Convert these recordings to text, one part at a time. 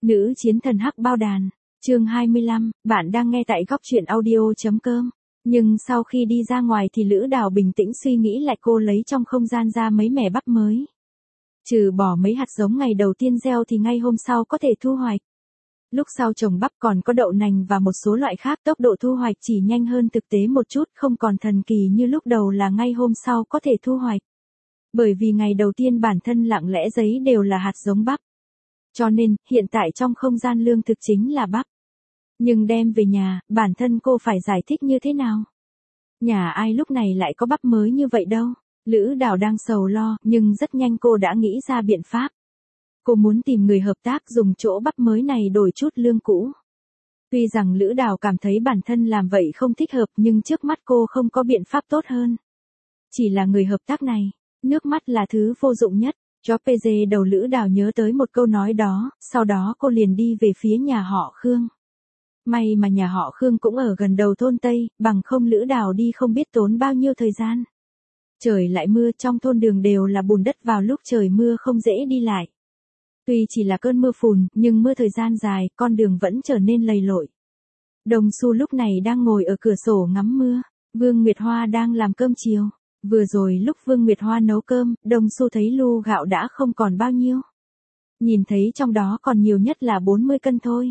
Nữ chiến thần hắc bao đàn, chương 25, bạn đang nghe tại góc truyện audio.com. Nhưng sau khi đi ra ngoài thì Lữ Đào bình tĩnh suy nghĩ lại, cô lấy trong không gian ra mấy mẻ bắp mới. Trừ bỏ mấy hạt giống ngày đầu tiên gieo thì ngay hôm sau có thể thu hoạch. Lúc sau trồng bắp còn có đậu nành và một số loại khác, tốc độ thu hoạch chỉ nhanh hơn thực tế một chút, không còn thần kỳ như lúc đầu là ngay hôm sau có thể thu hoạch. Bởi vì ngày đầu tiên bản thân lặng lẽ giấy đều là hạt giống bắp. Cho nên, hiện tại trong không gian lương thực chính là bắp. Nhưng đem về nhà, bản thân cô phải giải thích như thế nào? Nhà ai lúc này lại có bắp mới như vậy đâu? Lữ Đào đang sầu lo, nhưng rất nhanh cô đã nghĩ ra biện pháp. Cô muốn tìm người hợp tác dùng chỗ bắp mới này đổi chút lương cũ. Tuy rằng Lữ Đào cảm thấy bản thân làm vậy không thích hợp, nhưng trước mắt cô không có biện pháp tốt hơn. Chỉ là người hợp tác này, nước mắt là thứ vô dụng nhất. Chó PG đầu Lữ Đào nhớ tới một câu nói đó, sau đó cô liền đi về phía nhà họ Khương. May mà nhà họ Khương cũng ở gần đầu thôn Tây, bằng không Lữ Đào đi không biết tốn bao nhiêu thời gian. Trời lại mưa, trong thôn đường đều là bùn đất, vào lúc trời mưa không dễ đi lại. Tuy chỉ là cơn mưa phùn, nhưng mưa thời gian dài, con đường vẫn trở nên lầy lội. Đồng Xu lúc này đang ngồi ở cửa sổ ngắm mưa, Vương Nguyệt Hoa đang làm cơm chiều. Vừa rồi lúc Vương Nguyệt Hoa nấu cơm, Đồng Xu thấy lu gạo đã không còn bao nhiêu. Nhìn thấy trong đó còn nhiều nhất là 40 cân thôi.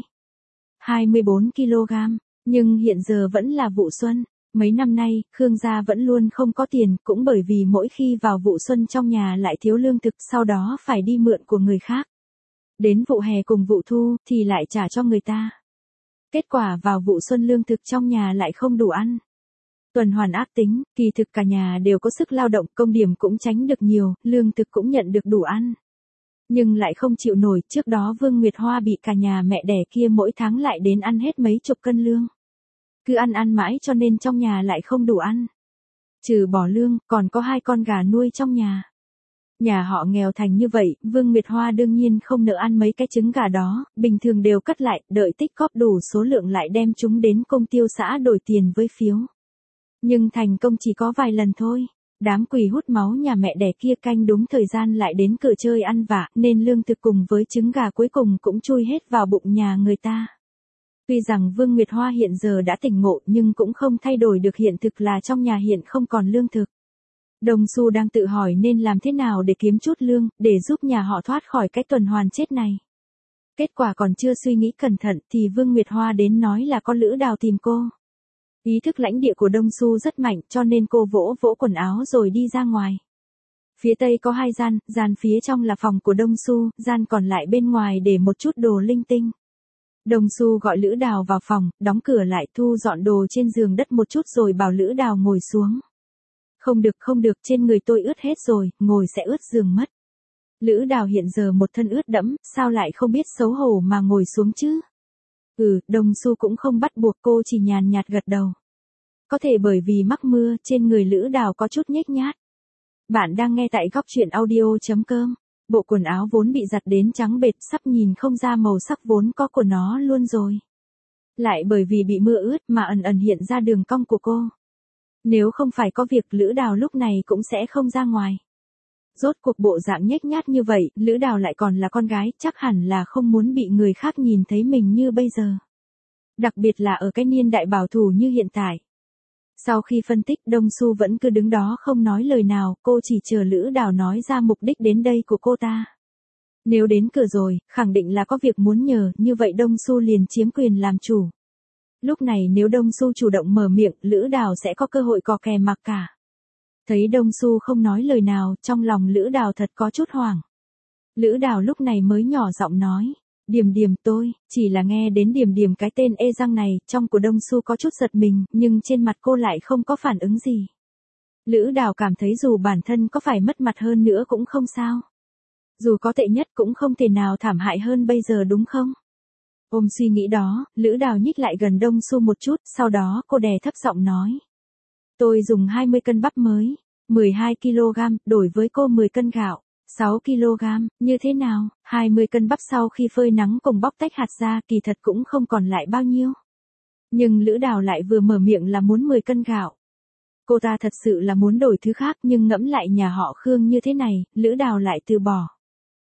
24 kg, nhưng hiện giờ vẫn là vụ xuân. Mấy năm nay, Khương gia vẫn luôn không có tiền, cũng bởi vì mỗi khi vào vụ xuân trong nhà lại thiếu lương thực, sau đó phải đi mượn của người khác. Đến vụ hè cùng vụ thu thì lại trả cho người ta. Kết quả vào vụ xuân lương thực trong nhà lại không đủ ăn. Tuần hoàn ác tính, kỳ thực cả nhà đều có sức lao động, công điểm cũng tránh được nhiều, lương thực cũng nhận được đủ ăn. Nhưng lại không chịu nổi, trước đó Vương Nguyệt Hoa bị cả nhà mẹ đẻ kia mỗi tháng lại đến ăn hết mấy chục cân lương. Cứ ăn mãi cho nên trong nhà lại không đủ ăn. Trừ bỏ lương, còn có 2 con gà nuôi trong nhà. Nhà họ nghèo thành như vậy, Vương Nguyệt Hoa đương nhiên không nỡ ăn mấy cái trứng gà đó, bình thường đều cất lại, đợi tích góp đủ số lượng lại đem chúng đến công tiêu xã đổi tiền với phiếu. Nhưng thành công chỉ có vài lần thôi. Đám quỷ hút máu nhà mẹ đẻ kia canh đúng thời gian lại đến cửa chơi ăn vạ, nên lương thực cùng với trứng gà cuối cùng cũng chui hết vào bụng nhà người ta. Tuy rằng Vương Nguyệt Hoa hiện giờ đã tỉnh ngộ, nhưng cũng không thay đổi được hiện thực là trong nhà hiện không còn lương thực. Đồng Xu đang tự hỏi nên làm thế nào để kiếm chút lương, để giúp nhà họ thoát khỏi cái tuần hoàn chết này. Kết quả còn chưa suy nghĩ cẩn thận thì Vương Nguyệt Hoa đến nói là có Lữ Đào tìm cô. Ý thức lãnh địa của Đông Xu rất mạnh, cho nên cô vỗ vỗ quần áo rồi đi ra ngoài. Phía tây có 2 gian, gian phía trong là phòng của Đông Xu, gian còn lại bên ngoài để một chút đồ linh tinh. Đồng Xu gọi Lữ Đào vào phòng, đóng cửa lại, thu dọn đồ trên giường đất một chút rồi bảo Lữ Đào ngồi xuống. Không được, trên người tôi ướt hết rồi, ngồi sẽ ướt giường mất. Lữ Đào hiện giờ một thân ướt đẫm, sao lại không biết xấu hổ mà ngồi xuống chứ? Đồng Xu cũng không bắt buộc, cô chỉ nhàn nhạt gật đầu. Có thể bởi vì mắc mưa, trên người Lữ Đào có chút nhếch nhát. Bạn đang nghe tại góc truyện audio.com. Bộ quần áo vốn bị giặt đến trắng bệt, sắp nhìn không ra màu sắc vốn có của nó luôn rồi. Lại bởi vì bị mưa ướt mà ẩn ẩn hiện ra đường cong của cô. Nếu không phải có việc, Lữ Đào lúc này cũng sẽ không ra ngoài. Rốt cuộc bộ dạng nhếch nhát như vậy, Lữ Đào lại còn là con gái, chắc hẳn là không muốn bị người khác nhìn thấy mình như bây giờ. Đặc biệt là ở cái niên đại bảo thủ như hiện tại. Sau khi phân tích, Đông Xu vẫn cứ đứng đó không nói lời nào, cô chỉ chờ Lữ Đào nói ra mục đích đến đây của cô ta. Nếu đến cửa rồi, khẳng định là có việc muốn nhờ, như vậy Đông Xu liền chiếm quyền làm chủ. Lúc này nếu Đông Xu chủ động mở miệng, Lữ Đào sẽ có cơ hội cò kè mặc cả. Thấy Đông Xu không nói lời nào, trong lòng Lữ Đào thật có chút hoảng. Lữ Đào lúc này mới nhỏ giọng nói, Điềm, tôi, chỉ là nghe đến Điềm cái tên ê răng này, trong của Đông Xu có chút giật mình, nhưng trên mặt cô lại không có phản ứng gì. Lữ Đào cảm thấy dù bản thân có phải mất mặt hơn nữa cũng không sao. Dù có tệ nhất cũng không thể nào thảm hại hơn bây giờ đúng không? Ôm suy nghĩ đó, Lữ Đào nhích lại gần Đông Xu một chút, sau đó cô đè thấp giọng nói. Tôi dùng 20 cân bắp mới, 12 kg, đổi với cô 10 cân gạo. 6 kg, như thế nào? 20 cân bắp sau khi phơi nắng cùng bóc tách hạt ra kỳ thật cũng không còn lại bao nhiêu. Nhưng Lữ Đào lại vừa mở miệng là muốn 10 cân gạo. Cô ta thật sự là muốn đổi thứ khác, nhưng ngẫm lại nhà họ Khương như thế này, Lữ Đào lại từ bỏ.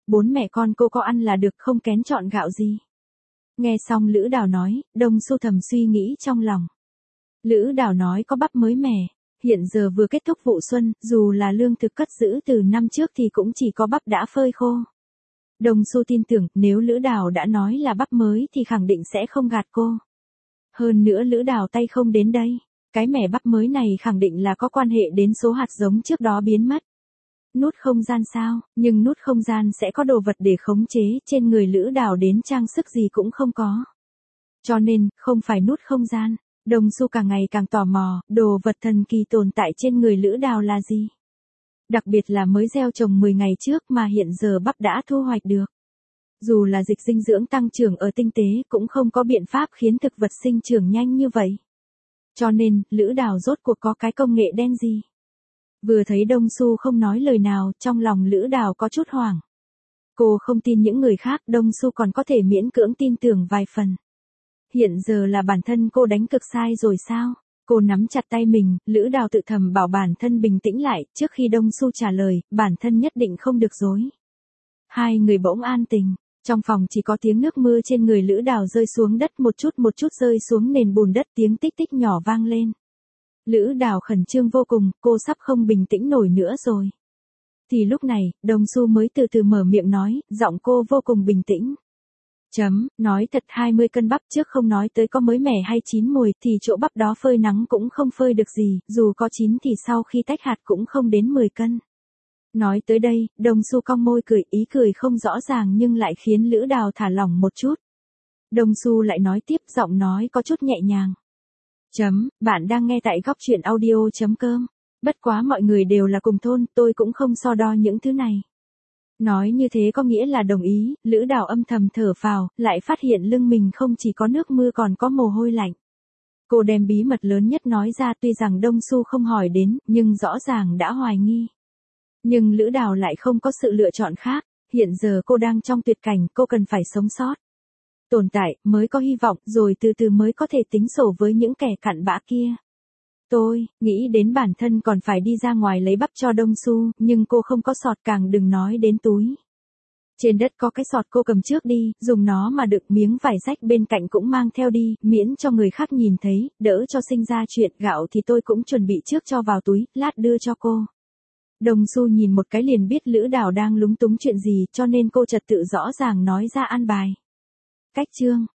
4 mẹ con cô có ăn là được, không kén chọn gạo gì. Nghe xong Lữ Đào nói, Đông Xu thầm suy nghĩ trong lòng. Lữ Đào nói có bắp mới mẻ, hiện giờ vừa kết thúc vụ xuân, dù là lương thực cất giữ từ năm trước thì cũng chỉ có bắp đã phơi khô. Đông Xu tin tưởng nếu Lữ Đào đã nói là bắp mới thì khẳng định sẽ không gạt cô. Hơn nữa Lữ Đào tay không đến đây, cái mẻ bắp mới này khẳng định là có quan hệ đến số hạt giống trước đó biến mất. Nút không gian sao, nhưng nút không gian sẽ có đồ vật để khống chế, trên người Lữ Đào đến trang sức gì cũng không có. Cho nên, không phải nút không gian. Đông Xu càng ngày càng tò mò, đồ vật thần kỳ tồn tại trên người Lữ Đào là gì? Đặc biệt là mới gieo trồng 10 ngày trước mà hiện giờ bắp đã thu hoạch được. Dù là dịch dinh dưỡng tăng trưởng ở tinh tế cũng không có biện pháp khiến thực vật sinh trưởng nhanh như vậy. Cho nên, Lữ Đào rốt cuộc có cái công nghệ đen gì? Vừa thấy Đông Xu không nói lời nào, trong lòng Lữ Đào có chút hoảng. Cô không tin những người khác, Đông Xu còn có thể miễn cưỡng tin tưởng vài phần. Hiện giờ là bản thân cô đánh cực sai rồi sao? Cô nắm chặt tay mình, Lữ Đào tự thầm bảo bản thân bình tĩnh lại, trước khi Đông Xu trả lời, bản thân nhất định không được dối. Hai người bỗng an tình, trong phòng chỉ có tiếng nước mưa trên người Lữ Đào rơi xuống đất một chút rơi xuống nền bùn đất, tiếng tích tích nhỏ vang lên. Lữ Đào khẩn trương vô cùng, cô sắp không bình tĩnh nổi nữa rồi. Thì lúc này, Đông Xu mới từ từ mở miệng nói, giọng cô vô cùng bình tĩnh. Nói thật 20 cân bắp trước không nói tới có mới mẻ hay chín mùi thì chỗ bắp đó phơi nắng cũng không phơi được gì, dù có chín thì sau khi tách hạt cũng không đến 10 cân. Nói tới đây, Đông Xu cong môi cười, ý cười không rõ ràng nhưng lại khiến Lữ Đào thả lỏng một chút. Đông Xu lại nói tiếp, giọng nói có chút nhẹ nhàng. Bạn đang nghe tại góc truyện audio.com. Bất quá mọi người đều là cùng thôn, tôi cũng không so đo những thứ này. Nói như thế có nghĩa là đồng ý, Lữ Đào âm thầm thở phào, lại phát hiện lưng mình không chỉ có nước mưa còn có mồ hôi lạnh. Cô đem bí mật lớn nhất nói ra, tuy rằng Đông Xu không hỏi đến, nhưng rõ ràng đã hoài nghi. Nhưng Lữ Đào lại không có sự lựa chọn khác, hiện giờ cô đang trong tuyệt cảnh, cô cần phải sống sót. Tồn tại, mới có hy vọng, rồi từ từ mới có thể tính sổ với những kẻ cặn bã kia. Tôi, nghĩ đến bản thân còn phải đi ra ngoài lấy bắp cho Đông Xu, nhưng cô không có sọt càng đừng nói đến túi. Trên đất có cái sọt cô cầm trước đi, dùng nó mà đựng miếng vải rách bên cạnh cũng mang theo đi, miễn cho người khác nhìn thấy, đỡ cho sinh ra chuyện gạo thì tôi cũng chuẩn bị trước cho vào túi, lát đưa cho cô. Đông Xu nhìn một cái liền biết Lữ Đào đang lúng túng chuyện gì cho nên cô trật tự rõ ràng nói ra an bài. Cách chương